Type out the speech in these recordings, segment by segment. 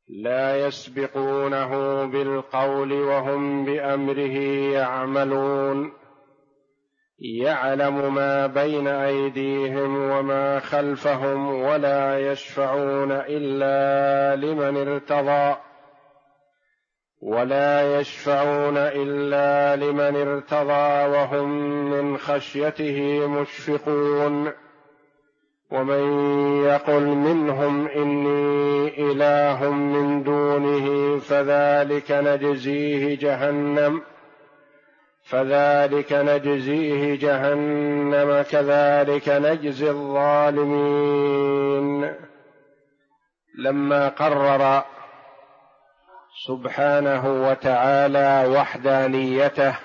لا يسبقونه بالقول وهم بأمره يعملون يعلم ما بين أيديهم وما خلفهم ولا يشفعون إلا لمن ارتضى وهم من خشيته مشفقون ومن يقل منهم إني إله من دونه فذلك نجزيه جهنم كذلك نجزي الظالمين. لما قرر سبحانه وتعالى وحدانيته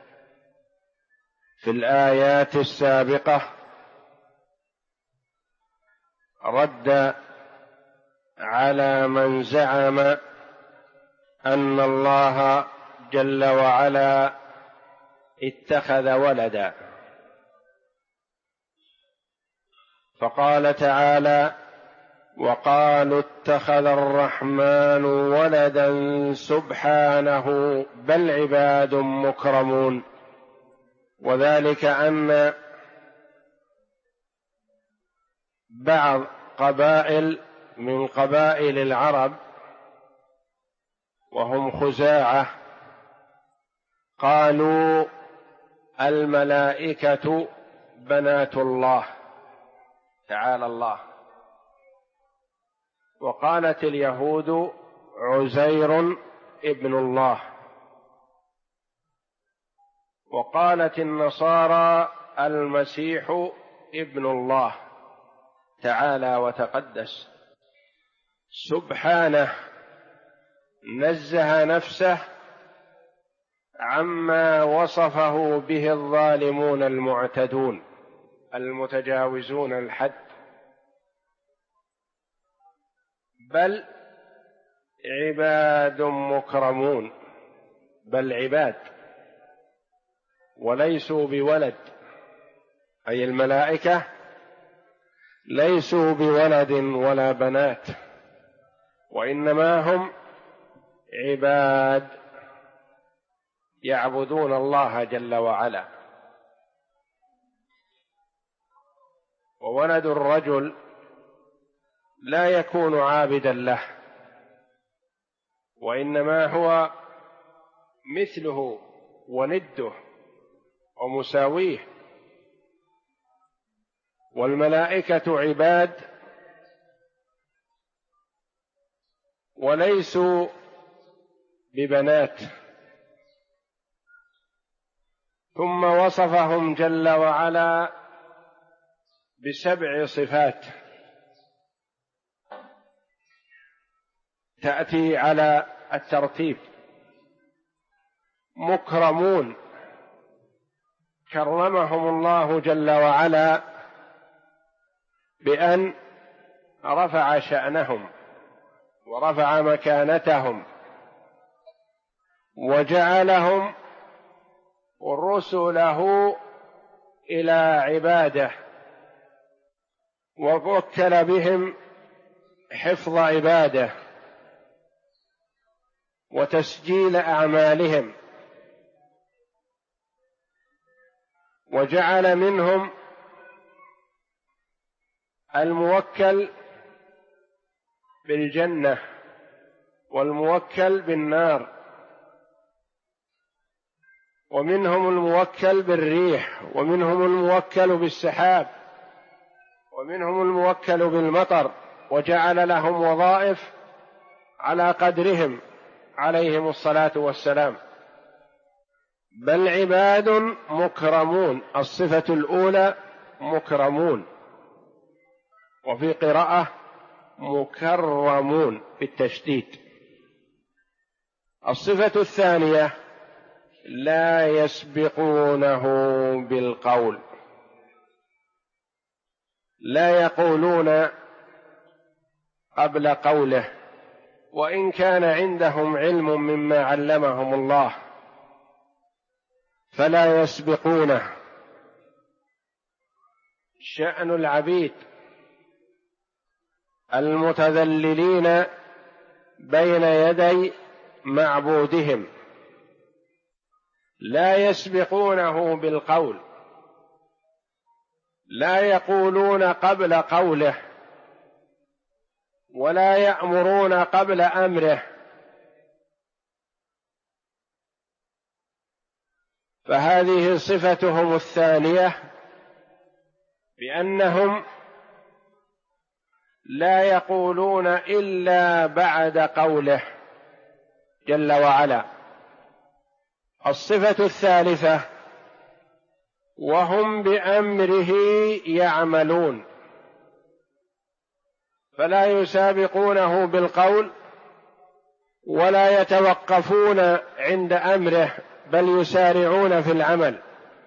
في الآيات السابقة رد على من زعم أن الله جل وعلا اتخذ ولدا، فقال تعالى: وقالوا اتخذ الرحمن ولدا سبحانه بل عباد مكرمون. وذلك أن بعض قبائل من قبائل العرب وهم خزاعة قالوا الملائكة بنات الله تعالى الله، وقالت اليهود عزير ابن الله، وقالت النصارى المسيح ابن الله تعالى وتقدس. سبحانه نزه نفسه عما وصفه به الظالمون المعتدون المتجاوزون الحد، بل عباد مكرمون، بل عباد وليسوا بولد، أي الملائكة ليسوا بولد ولا بنات، وإنما هم عباد يعبدون الله جل وعلا. وولد الرجل لا يكون عابدا له، وإنما هو مثله ونده ومساويه. والملائكة عباد وليسوا ببنات، ثم وصفهم جل وعلا ب7 صفات تأتي على الترتيب. مكرمون كرمهم الله جل وعلا بأن رفع شأنهم ورفع مكانتهم وجعلهم رسله إلى عباده، ووكل بهم حفظ عباده وتسجيل أعمالهم، وجعل منهم الموكل بالجنة والموكل بالنار، ومنهم الموكل بالريح، ومنهم الموكل بالسحاب، ومنهم الموكل بالمطر، وجعل لهم وظائف على قدرهم عليهم الصلاة والسلام. بل عباد مكرمون، الصفة الأولى مكرمون، وفي قراءة مكرمون بالتشديد. الصفة الثانية لا يسبقونه بالقول، لا يقولون قبل قوله، وإن كان عندهم علم مما علمهم الله فلا يسبقونه. شأن العبيد المتذللين بين يدي معبودهم، لا يسبقونه بالقول، لا يقولون قبل قوله، ولا يأمرون قبل أمره. فهذه صفتهم الثانية، بأنهم لا يقولون إلا بعد قوله جل وعلا. الصفة الثالثة: وهم بأمره يعملون، فلا يسابقونه بالقول ولا يتوقفون عند أمره، بل يسارعون في العمل.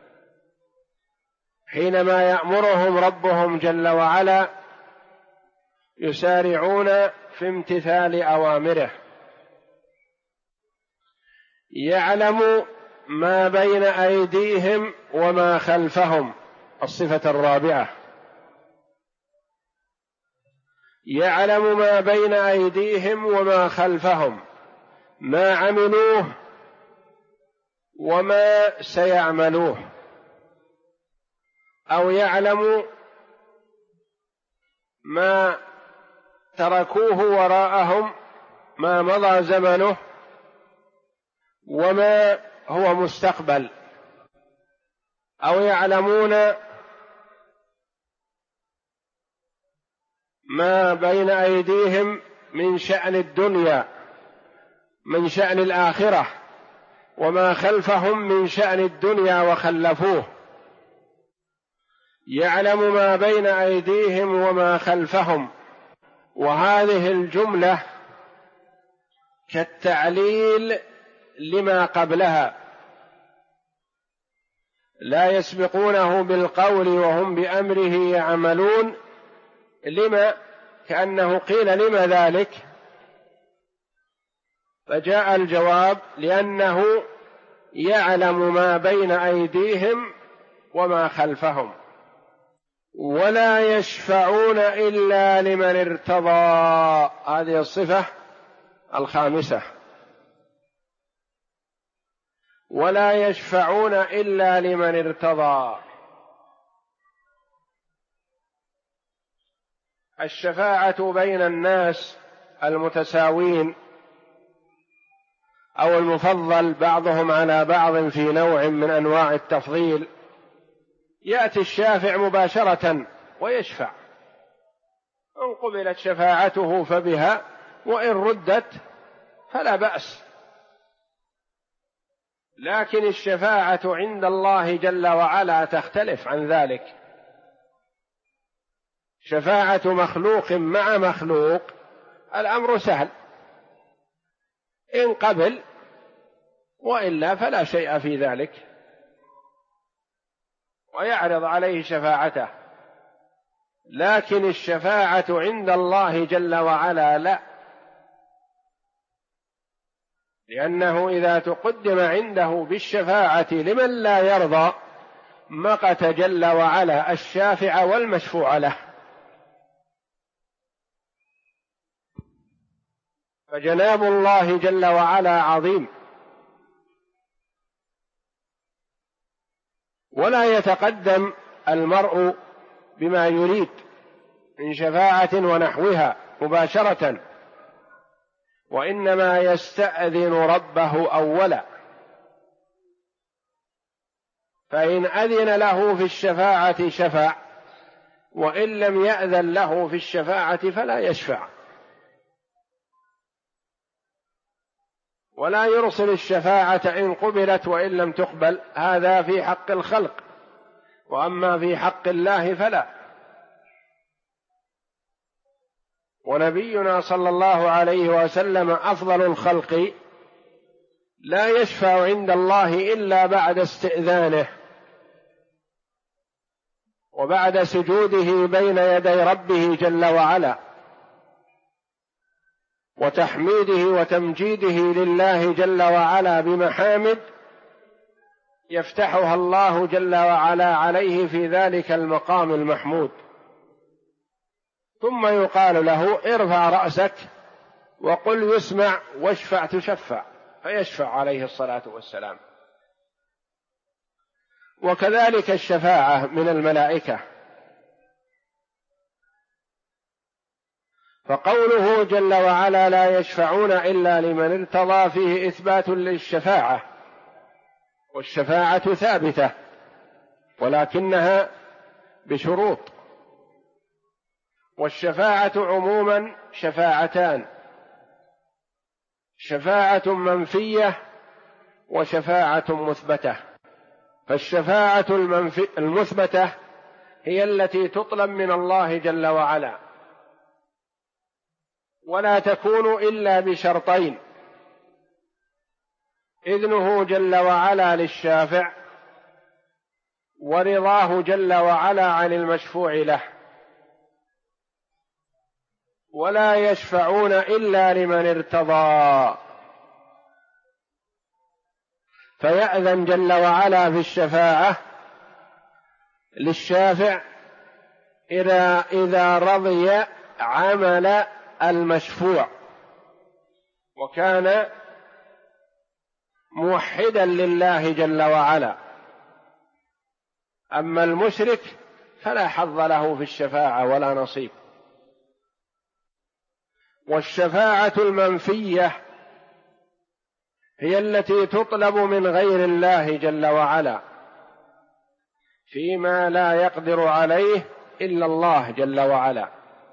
حينما يأمرهم ربهم جل وعلا يسارعون في امتثال أوامره. يعلم ما بين أيديهم وما خلفهم، الصفة الرابعة: يعلم ما بين أيديهم وما خلفهم، ما عملوه وما سيعملوه، أو يعلم ما تركوه وراءهم، ما مضى زمنه وما هو مستقبل، أو يعلمون ما بين أيديهم من شأن الدنيا، من شأن الآخرة، وما خلفهم من شأن الدنيا وخلفوه. يعلم ما بين أيديهم وما خلفهم، وهذه الجملة كالتعليل لما قبلها: لا يسبقونه بالقول وهم بأمره يعملون. لما؟ كأنه قيل لما ذلك؟ فجاء الجواب: لأنه يعلم ما بين أيديهم وما خلفهم. ولا يشفعون إلا لمن ارتضى، هذه الصفة الخامسة: ولا يشفعون إلا لمن ارتضى. الشفاعة بين الناس المتساوين أو المفضل بعضهم على بعض في نوع من أنواع التفضيل، يأتي الشافع مباشرة ويشفع، إن قبلت شفاعته فبها، وإن ردت فلا بأس. لكن الشفاعة عند الله جل وعلا تختلف عن ذلك. شفاعة مخلوق مع مخلوق الأمر سهل، إن قبل، وإلا فلا شيء في ذلك ويعرض عليه شفاعته. لكن الشفاعة عند الله جل وعلا لا، لأنه إذا تقدم عنده بالشفاعة لمن لا يرضى مقت جل وعلا الشافع والمشفوع له. فجناب الله جل وعلا عظيم، ولا يتقدم المرء بما يريد من شفاعة ونحوها مباشرة، وإنما يستأذن ربه أولا، فإن أذن له في الشفاعة شفع، وإن لم يأذن له في الشفاعة فلا يشفع. ولا يرسل الشفاعة إن قبلت وإن لم تقبل، هذا في حق الخلق، وأما في حق الله فلا. ونبينا صلى الله عليه وسلم أفضل الخلق لا يشفع عند الله إلا بعد استئذانه وبعد سجوده بين يدي ربه جل وعلا، وتحميده وتمجيده لله جل وعلا بمحامد يفتحها الله جل وعلا عليه في ذلك المقام المحمود. ثم يقال له: ارفع رأسك وقل يسمع واشفع تشفع، فيشفع عليه الصلاة والسلام. وكذلك الشفاعة من الملائكة، فقوله جل وعلا لا يشفعون إلا لمن ارتضى فيه إثبات للشفاعة، والشفاعة ثابتة ولكنها بشروط. والشفاعة عموما شفاعتان: شفاعة منفية وشفاعة مثبتة. فالشفاعة المثبتة هي التي تطلب من الله جل وعلا، ولا تكون إلا بشرطين: إذنه جل وعلا للشافع، ورضاه جل وعلا عن المشفوع له. ولا يشفعون إلا لمن ارتضى، فيأذن جل وعلا في الشفاعة للشافع إذا رضي عمل المشفوع وكان موحدا لله جل وعلا. أما المشرك فلا حظ له في الشفاعة ولا نصيب. والشفاعة المنفية هي التي تطلب من غير الله جل وعلا فيما لا يقدر عليه إلا الله جل وعلا.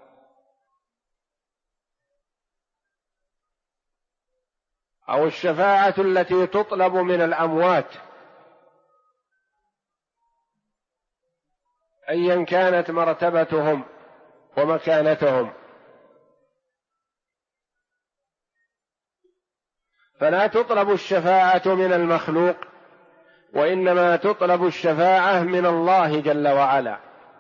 أو الشفاعة التي تطلب من الأموات أيا كانت مرتبتهم ومكانتهم، فلا تطلب الشفاعة من المخلوق، وإنما تطلب الشفاعة من الله جل وعلا.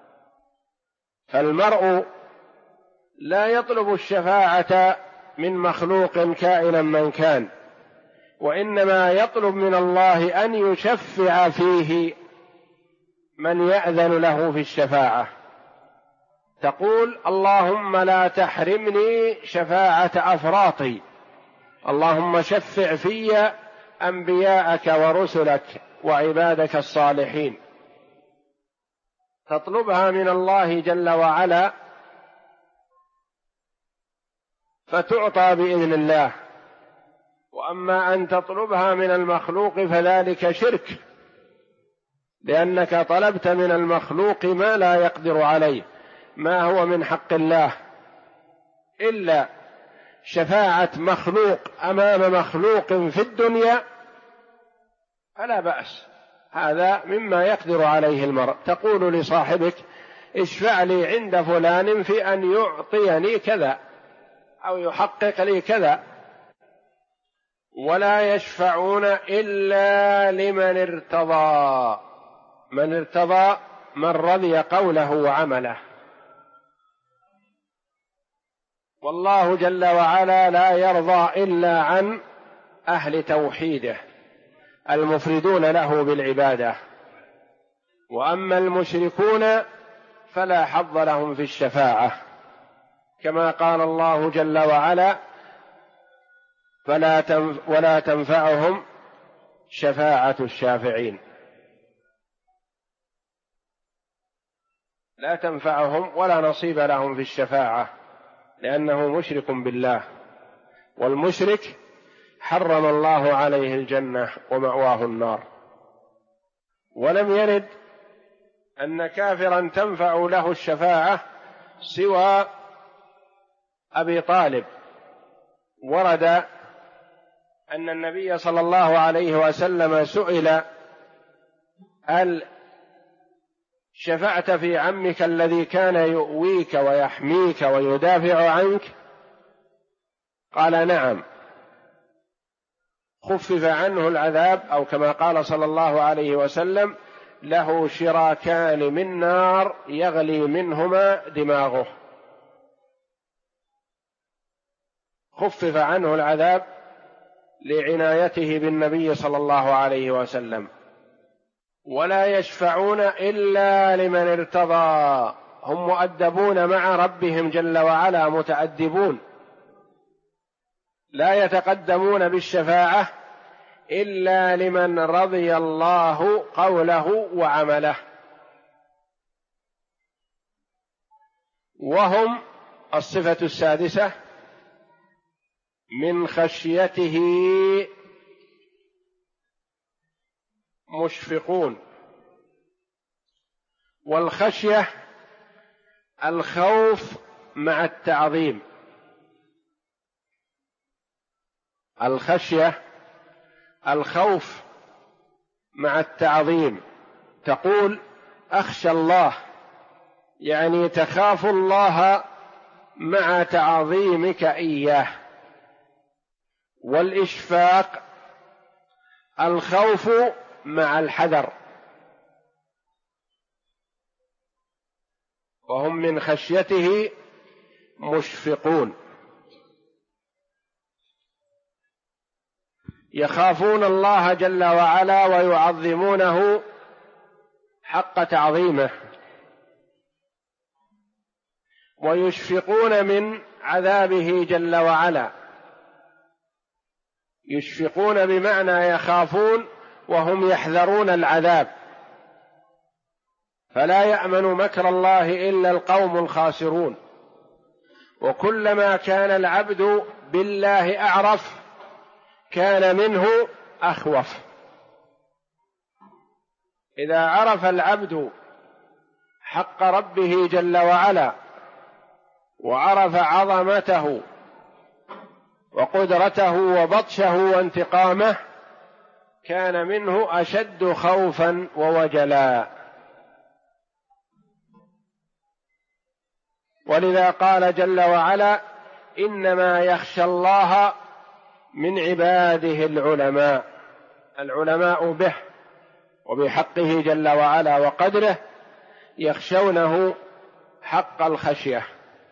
فالمرء لا يطلب الشفاعة من مخلوق كائنا من كان، وإنما يطلب من الله أن يشفع فيه من يأذن له في الشفاعة. تقول اللهم لا تحرمني شفاعة أفراطي، اللهم شفع في أنبياءك ورسلك وعبادك الصالحين، تطلبها من الله جل وعلا فتعطى بإذن الله. وأما أن تطلبها من المخلوق فذلك شرك، لأنك طلبت من المخلوق ما لا يقدر عليه، ما هو من حق الله. إلا شفاعة مخلوق أمام مخلوق في الدنيا فلا بأس، هذا مما يقدر عليه المرء. تقول لصاحبك اشفع لي عند فلان في أن يعطيني كذا أو يحقق لي كذا. ولا يشفعون إلا لمن ارتضى. من ارتضى من رضي قوله وعمله. والله جل وعلا لا يرضى إلا عن أهل توحيده المفردون له بالعبادة. وأما المشركون فلا حظ لهم في الشفاعة، كما قال الله جل وعلا ولا تنفعهم شفاعة الشافعين. لا تنفعهم ولا نصيب لهم في الشفاعة، لأنه مشرك بالله، والمشرك حرم الله عليه الجنة ومأواه النار. ولم يرد أن كافرا تنفع له الشفاعة سوى أبي طالب. ورد أن النبي صلى الله عليه وسلم سئل هل شفعت في عمك الذي كان يؤويك ويحميك ويدافع عنك؟ قال نعم. خفف عنه العذاب، أو كما قال صلى الله عليه وسلم له شراكان من نار يغلي منهما دماغه. خفف عنه العذاب لعنايته بالنبي صلى الله عليه وسلم. ولا يشفعون إلا لمن ارتضى، هم مؤدبون مع ربهم جل وعلا، متأدبون لا يتقدمون بالشفاعة إلا لمن رضي الله قوله وعمله، وهم الصفة السادسة من خشيته مشفقون. والخشية الخوف مع التعظيم، الخشية الخوف مع التعظيم. تقول أخشى الله، يعني تخاف الله مع تعظيمك إياه. والإشفاق الخوف مع الحذر، وهم من خشيته مشفقون، يخافون الله جل وعلا ويعظمونه حق تعظيمه، ويشفقون من عذابه جل وعلا. يشفقون بمعنى يخافون وهم يحذرون العذاب، فلا يأمن مكر الله إلا القوم الخاسرون. وكلما كان العبد بالله أعرف كان منه أخوف. إذا عرف العبد حق ربه جل وعلا وعرف عظمته وقدرته وبطشه وانتقامه كان منه أشد خوفا ووجلا. ولذا قال جل وعلا إنما يخشى الله من عباده العلماء. العلماء به وبحقه جل وعلا وقدره يخشونه حق الخشية،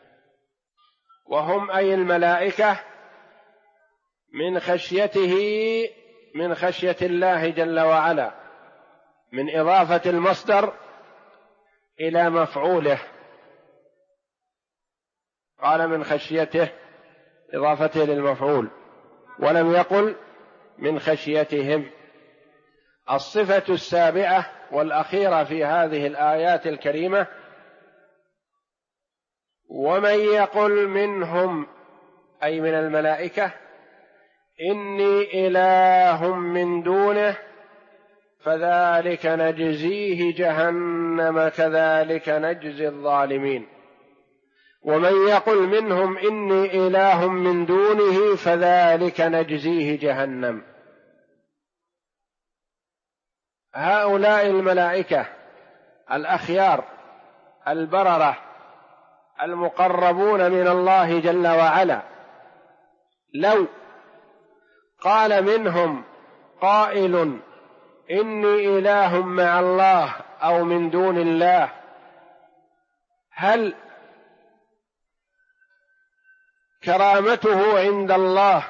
وهم أي الملائكة من خشيته، من خشية الله جل وعلا، من إضافة المصدر إلى مفعوله. قال من خشيته إضافته للمفعول، ولم يقل من خشيتهم. الصفة السابعة والأخيرة في هذه الآيات الكريمة: ومن يقل منهم، أي من الملائكة، إني إله من دونه فذلك نجزيه جهنم كذلك نجزي الظالمين. ومن يقل منهم إني إله من دونه فذلك نجزيه جهنم. هؤلاء الملائكة الأخيار البررة المقربون من الله جل وعلا، لو قال منهم قائل إني إله مع الله أو من دون الله، هل كرامته عند الله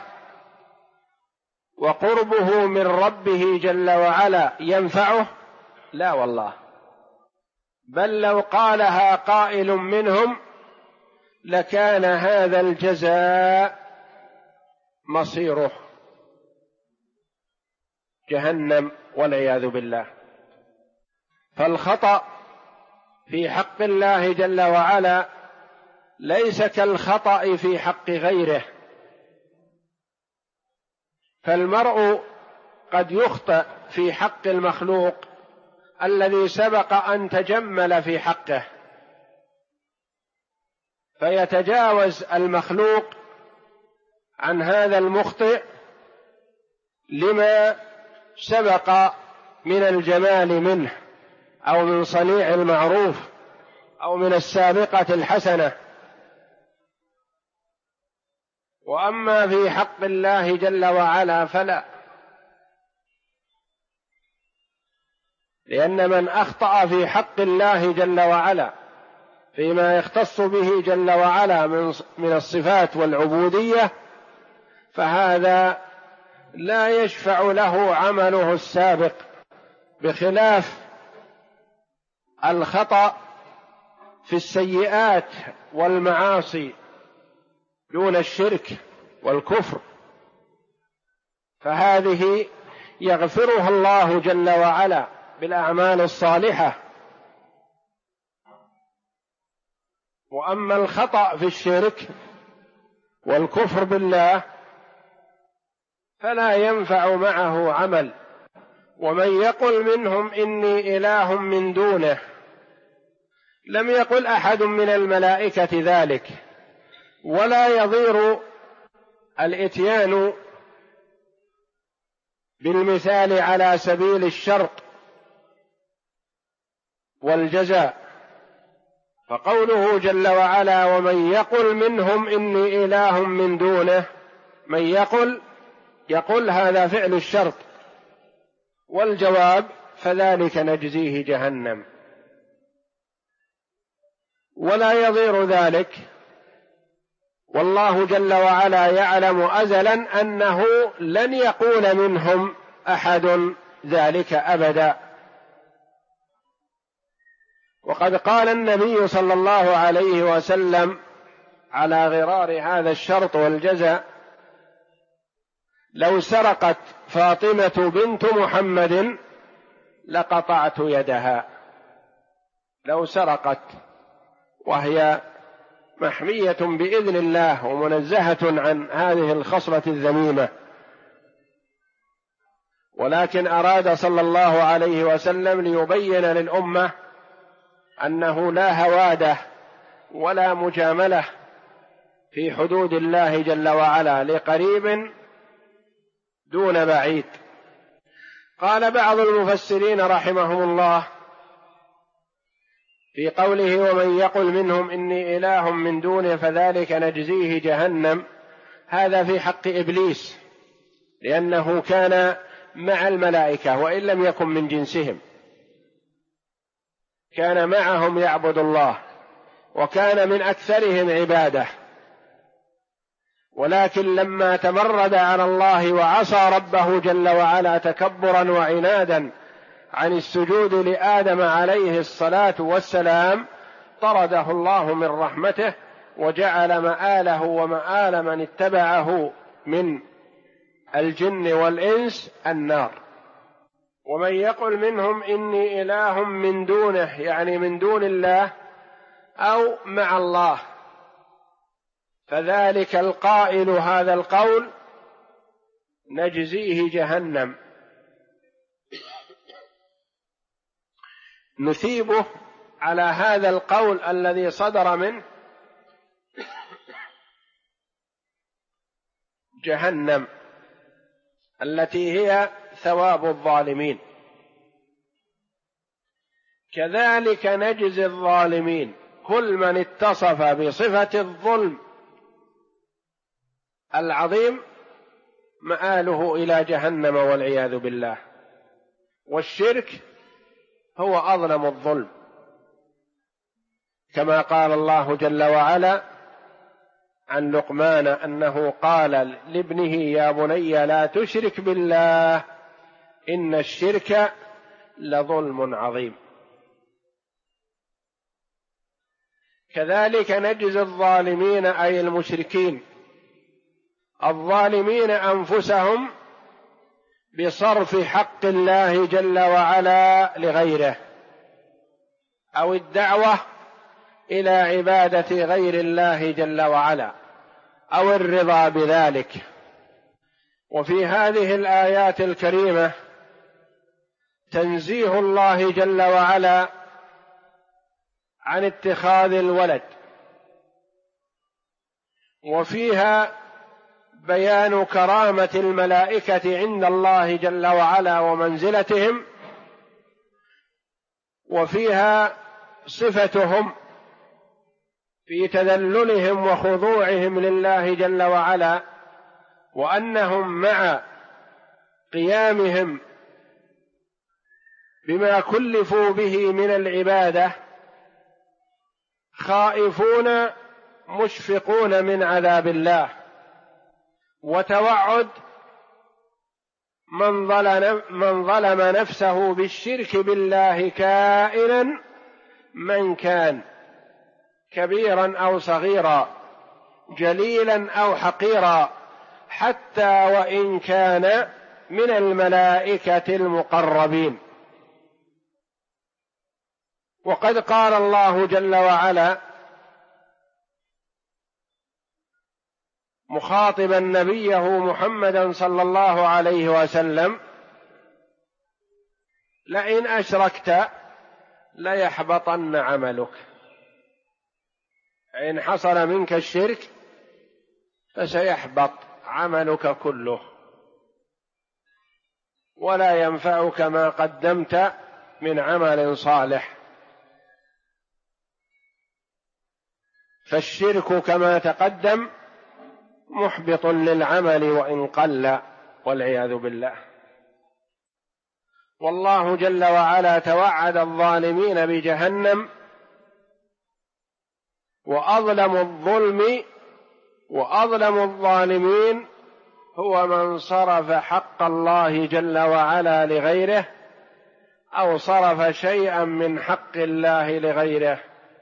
وقربه من ربه جل وعلا ينفعه؟ لا والله، بل لو قالها قائل منهم لكان هذا الجزاء مصيره جهنم والعياذ بالله. فالخطأ في حق الله جل وعلا ليس كالخطأ في حق غيره، فالمرء قد يخطئ في حق المخلوق الذي سبق أن تجمل في حقه، فيتجاوز المخلوق عن هذا المخطئ لما سبق من الجمال منه أو من صنيع المعروف أو من السابقة الحسنة. وأما في حق الله جل وعلا فلا، لأن من أخطأ في حق الله جل وعلا فيما يختص به جل وعلا من الصفات والعبودية فهذا لا يشفع له عمله السابق، بخلاف الخطأ في السيئات والمعاصي دون الشرك والكفر فهذه يغفرها الله جل وعلا بالأعمال الصالحة. وأما الخطأ في الشرك والكفر بالله فلا ينفع معه عمل. ومن يقل منهم إني إله من دونه، لم يقل أحد من الملائكة ذلك، ولا يضير الإتيان بالمثال على سبيل الشرط والجزاء. فقوله جل وعلا ومن يقل منهم إني إله من دونه، من يقل هذا فعل الشرط، والجواب فذلك نجزيه جهنم. ولا يضير ذلك، والله جل وعلا يعلم أزلا أنه لن يقول منهم أحد ذلك أبدا. وقد قال النبي صلى الله عليه وسلم على غرار هذا الشرط والجزاء: لو سرقت فاطمة بنت محمد لقطعت يدها. لو سرقت، وهي محمية بإذن الله ومنزهة عن هذه الخصلة الذميمة، ولكن أراد صلى الله عليه وسلم ليبين للأمة أنه لا هوادة ولا مجاملة في حدود الله جل وعلا لقريب دون بعيد. قال بعض المفسرين رحمهم الله في قوله ومن يقل منهم إني إله من دونه فذلك نجزيه جهنم، هذا في حق إبليس، لأنه كان مع الملائكة وإن لم يكن من جنسهم، كان معهم يعبد الله وكان من أكثرهم عبادة، ولكن لما تمرد على الله وعصى ربه جل وعلا تكبرا وعنادا عن السجود لآدم عليه الصلاة والسلام، طرده الله من رحمته وجعل مآله ومآل من اتبعه من الجن والإنس النار. ومن يقل منهم إني إله من دونه، يعني من دون الله أو مع الله، فذلك القائل هذا القول نجزيه جهنم، نثيبه على هذا القول الذي صدر منه جهنم التي هي ثواب الظالمين. كذلك نجزي الظالمين، كل من اتصف بصفة الظلم العظيم مآله إلى جهنم والعياذ بالله. والشرك هو أظلم الظلم، كما قال الله جل وعلا عن لقمان أنه قال لابنه يا بني لا تشرك بالله إن الشرك لظلم عظيم. كذلك نجزي الظالمين أي المشركين، الظالمين أنفسهم بصرف حق الله جل وعلا لغيره، أو الدعوة إلى عبادة غير الله جل وعلا، أو الرضا بذلك. وفي هذه الآيات الكريمة تنزيه الله جل وعلا عن اتخاذ الولد، وفيها بيان كرامة الملائكة عند الله جل وعلا ومنزلتهم، وفيها صفتهم في تذللهم وخضوعهم لله جل وعلا، وأنهم مع قيامهم بما كلفوا به من العبادة خائفون مشفقون من عذاب الله، وتوعد من ظلم نفسه بالشرك بالله كائنا من كان، كبيرا أو صغيرا، جليلا أو حقيرا، حتى وإن كان من الملائكة المقربين. وقد قال الله جل وعلا مخاطبا نبيه محمدا صلى الله عليه وسلم: لئن أشركت ليحبطن عملك. إن حصل منك الشرك فسيحبط عملك كله ولا ينفعك ما قدمت من عمل صالح. فالشرك كما تقدم محبط للعمل وإن قل، والعياذ بالله. والله جل وعلا توعد الظالمين بجهنم، وأظلم الظالمين هو من صرف حق الله جل وعلا لغيره أو صرف شيئا من حق الله لغيره.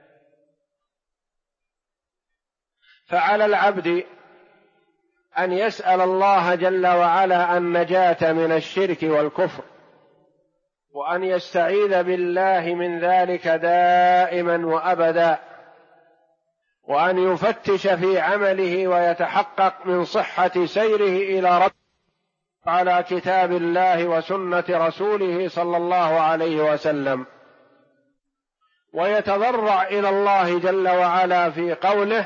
فعلى العبد أن يسأل الله جل وعلا النجاة من الشرك والكفر، وأن يستعيذ بالله من ذلك دائما وأبدا، وأن يفتش في عمله ويتحقق من صحة سيره إلى ربه على كتاب الله وسنة رسوله صلى الله عليه وسلم، ويتضرع إلى الله جل وعلا في قوله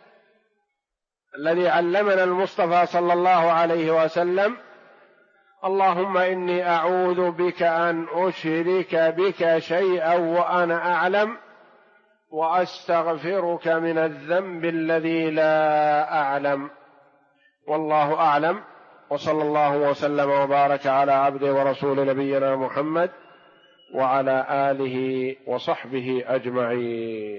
الذي علمنا المصطفى صلى الله عليه وسلم: اللهم إني أعوذ بك أن أشرك بك شيئا وأنا أعلم، وأستغفرك من الذنب الذي لا أعلم. والله أعلم، وصلى الله وسلم وبارك على عبده ورسول نبينا محمد وعلى آله وصحبه أجمعين.